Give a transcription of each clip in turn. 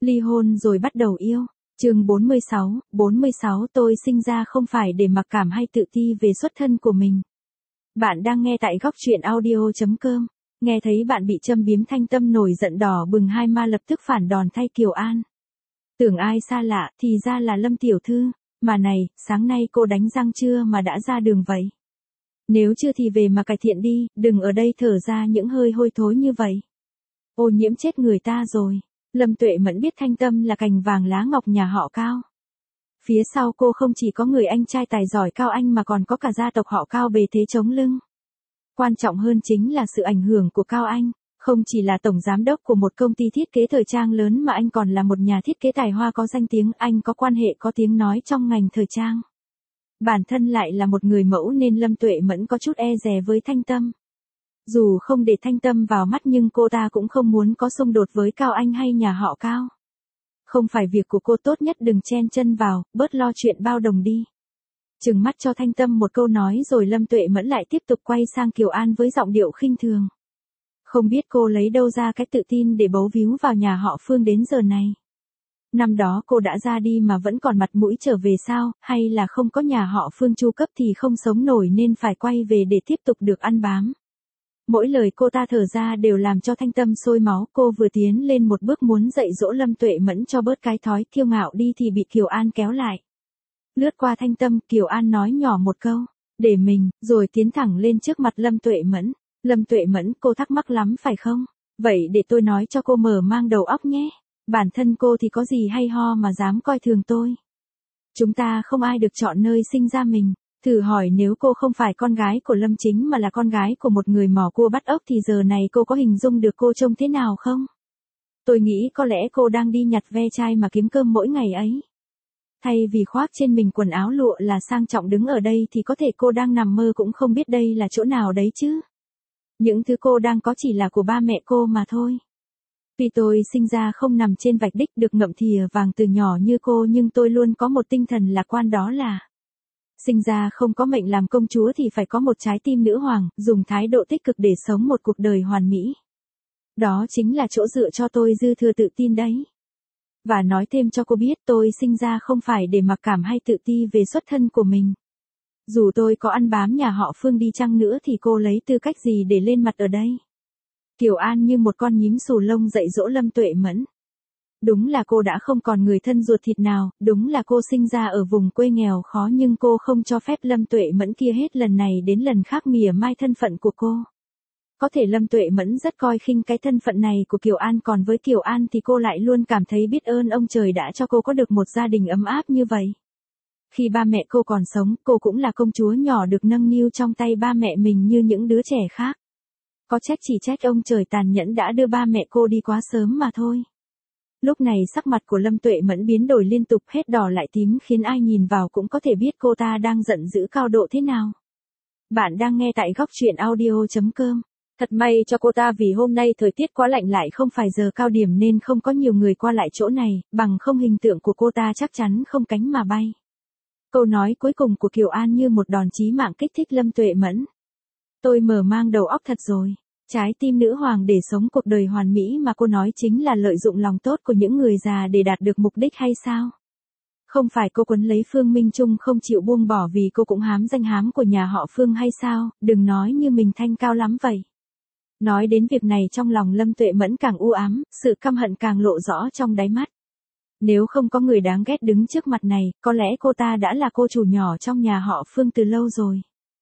Ly hôn rồi bắt đầu yêu. Chương 46 tôi sinh ra không phải để mặc cảm hay tự ti về xuất thân của mình. Bạn đang nghe tại góc truyện audio.com. Nghe thấy bạn bị châm biếm, Thanh Tâm nổi giận đỏ bừng hai má, lập tức phản đòn thay Kiều An. Tưởng ai xa lạ, thì ra là Lâm tiểu thư. Mà này, sáng nay cô đánh răng chưa mà đã ra đường vậy? Nếu chưa thì về mà cải thiện đi, đừng ở đây thở ra những hơi hôi thối như vậy. Ô nhiễm chết người ta rồi. Lâm Tuệ Mẫn biết Thanh Tâm là cành vàng lá ngọc nhà họ Cao. Phía sau cô không chỉ có người anh trai tài giỏi Cao Anh mà còn có cả gia tộc họ Cao bề thế chống lưng. Quan trọng hơn chính là sự ảnh hưởng của Cao Anh, không chỉ là tổng giám đốc của một công ty thiết kế thời trang lớn mà anh còn là một nhà thiết kế tài hoa có danh tiếng, anh có quan hệ có tiếng nói trong ngành thời trang. Bản thân lại là một người mẫu nên Lâm Tuệ Mẫn có chút e dè với Thanh Tâm. Dù không để Thanh Tâm vào mắt nhưng cô ta cũng không muốn có xung đột với Cao Anh hay nhà họ Cao. Không phải việc của cô, tốt nhất đừng chen chân vào, bớt lo chuyện bao đồng đi. Trừng mắt cho Thanh Tâm một câu nói rồi Lâm Tuệ Mẫn lại tiếp tục quay sang Kiều An với giọng điệu khinh thường. Không biết cô lấy đâu ra cái tự tin để bấu víu vào nhà họ Phương đến giờ này. Năm đó cô đã ra đi mà vẫn còn mặt mũi trở về sao, hay là không có nhà họ Phương chu cấp thì không sống nổi nên phải quay về để tiếp tục được ăn bám. Mỗi lời cô ta thở ra đều làm cho Thanh Tâm sôi máu, cô vừa tiến lên một bước muốn dạy dỗ Lâm Tuệ Mẫn cho bớt cái thói kiêu ngạo đi thì bị Kiều An kéo lại. Lướt qua Thanh Tâm, Kiều An nói nhỏ một câu, để mình, rồi tiến thẳng lên trước mặt Lâm Tuệ Mẫn. Lâm Tuệ Mẫn, cô thắc mắc lắm phải không? Vậy để tôi nói cho cô mở mang đầu óc nhé. Bản thân cô thì có gì hay ho mà dám coi thường tôi. Chúng ta không ai được chọn nơi sinh ra mình. Thử hỏi nếu cô không phải con gái của Lâm Chính mà là con gái của một người mò cua bắt ốc thì giờ này cô có hình dung được cô trông thế nào không? Tôi nghĩ có lẽ cô đang đi nhặt ve chai mà kiếm cơm mỗi ngày ấy. Thay vì khoác trên mình quần áo lụa là sang trọng đứng ở đây thì có thể cô đang nằm mơ cũng không biết đây là chỗ nào đấy chứ. Những thứ cô đang có chỉ là của ba mẹ cô mà thôi. Vì tôi sinh ra không nằm trên vạch đích được ngậm thìa vàng từ nhỏ như cô, nhưng tôi luôn có một tinh thần lạc quan, đó là sinh ra không có mệnh làm công chúa thì phải có một trái tim nữ hoàng, dùng thái độ tích cực để sống một cuộc đời hoàn mỹ. Đó chính là chỗ dựa cho tôi dư thừa tự tin đấy. Và nói thêm cho cô biết, tôi sinh ra không phải để mặc cảm hay tự ti về xuất thân của mình. Dù tôi có ăn bám nhà họ Phương đi chăng nữa thì cô lấy tư cách gì để lên mặt ở đây? Kiều An như một con nhím xù lông dạy dỗ Lâm Tuệ Mẫn. Đúng là cô đã không còn người thân ruột thịt nào, đúng là cô sinh ra ở vùng quê nghèo khó, nhưng cô không cho phép Lâm Tuệ Mẫn kia hết lần này đến lần khác mỉa mai thân phận của cô. Có thể Lâm Tuệ Mẫn rất coi khinh cái thân phận này của Kiều An, còn với Kiều An thì cô lại luôn cảm thấy biết ơn ông trời đã cho cô có được một gia đình ấm áp như vậy. Khi ba mẹ cô còn sống, cô cũng là công chúa nhỏ được nâng niu trong tay ba mẹ mình như những đứa trẻ khác. Có trách chỉ trách ông trời tàn nhẫn đã đưa ba mẹ cô đi quá sớm mà thôi. Lúc này sắc mặt của Lâm Tuệ Mẫn biến đổi liên tục, hết đỏ lại tím, khiến ai nhìn vào cũng có thể biết cô ta đang giận dữ cao độ thế nào. Bạn đang nghe tại góc truyện audio.com. Thật may cho cô ta vì hôm nay thời tiết quá lạnh, lại không phải giờ cao điểm nên không có nhiều người qua lại chỗ này, bằng không hình tượng của cô ta chắc chắn không cánh mà bay. Câu nói cuối cùng của Kiều An như một đòn chí mạng kích thích Lâm Tuệ Mẫn. Tôi mở mang đầu óc thật rồi. Trái tim nữ hoàng để sống cuộc đời hoàn mỹ mà cô nói chính là lợi dụng lòng tốt của những người già để đạt được mục đích hay sao? Không phải cô quấn lấy Phương Minh Trung không chịu buông bỏ vì cô cũng hám danh hám của nhà họ Phương hay sao? Đừng nói như mình thanh cao lắm vậy. Nói đến việc này trong lòng Lâm Tuệ Mẫn càng u ám, sự căm hận càng lộ rõ trong đáy mắt. Nếu không có người đáng ghét đứng trước mặt này, có lẽ cô ta đã là cô chủ nhỏ trong nhà họ Phương từ lâu rồi.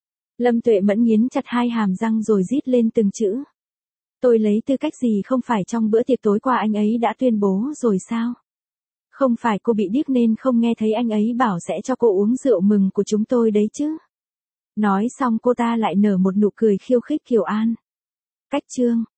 Lâm Tuệ Mẫn nghiến chặt hai hàm răng rồi rít lên từng chữ. Tôi lấy tư cách gì? Không phải trong bữa tiệc tối qua anh ấy đã tuyên bố rồi sao? Không phải cô bị điếc nên không nghe thấy anh ấy bảo sẽ cho cô uống rượu mừng của chúng tôi đấy chứ? Nói xong cô ta lại nở một nụ cười khiêu khích Kiều An. Cách chương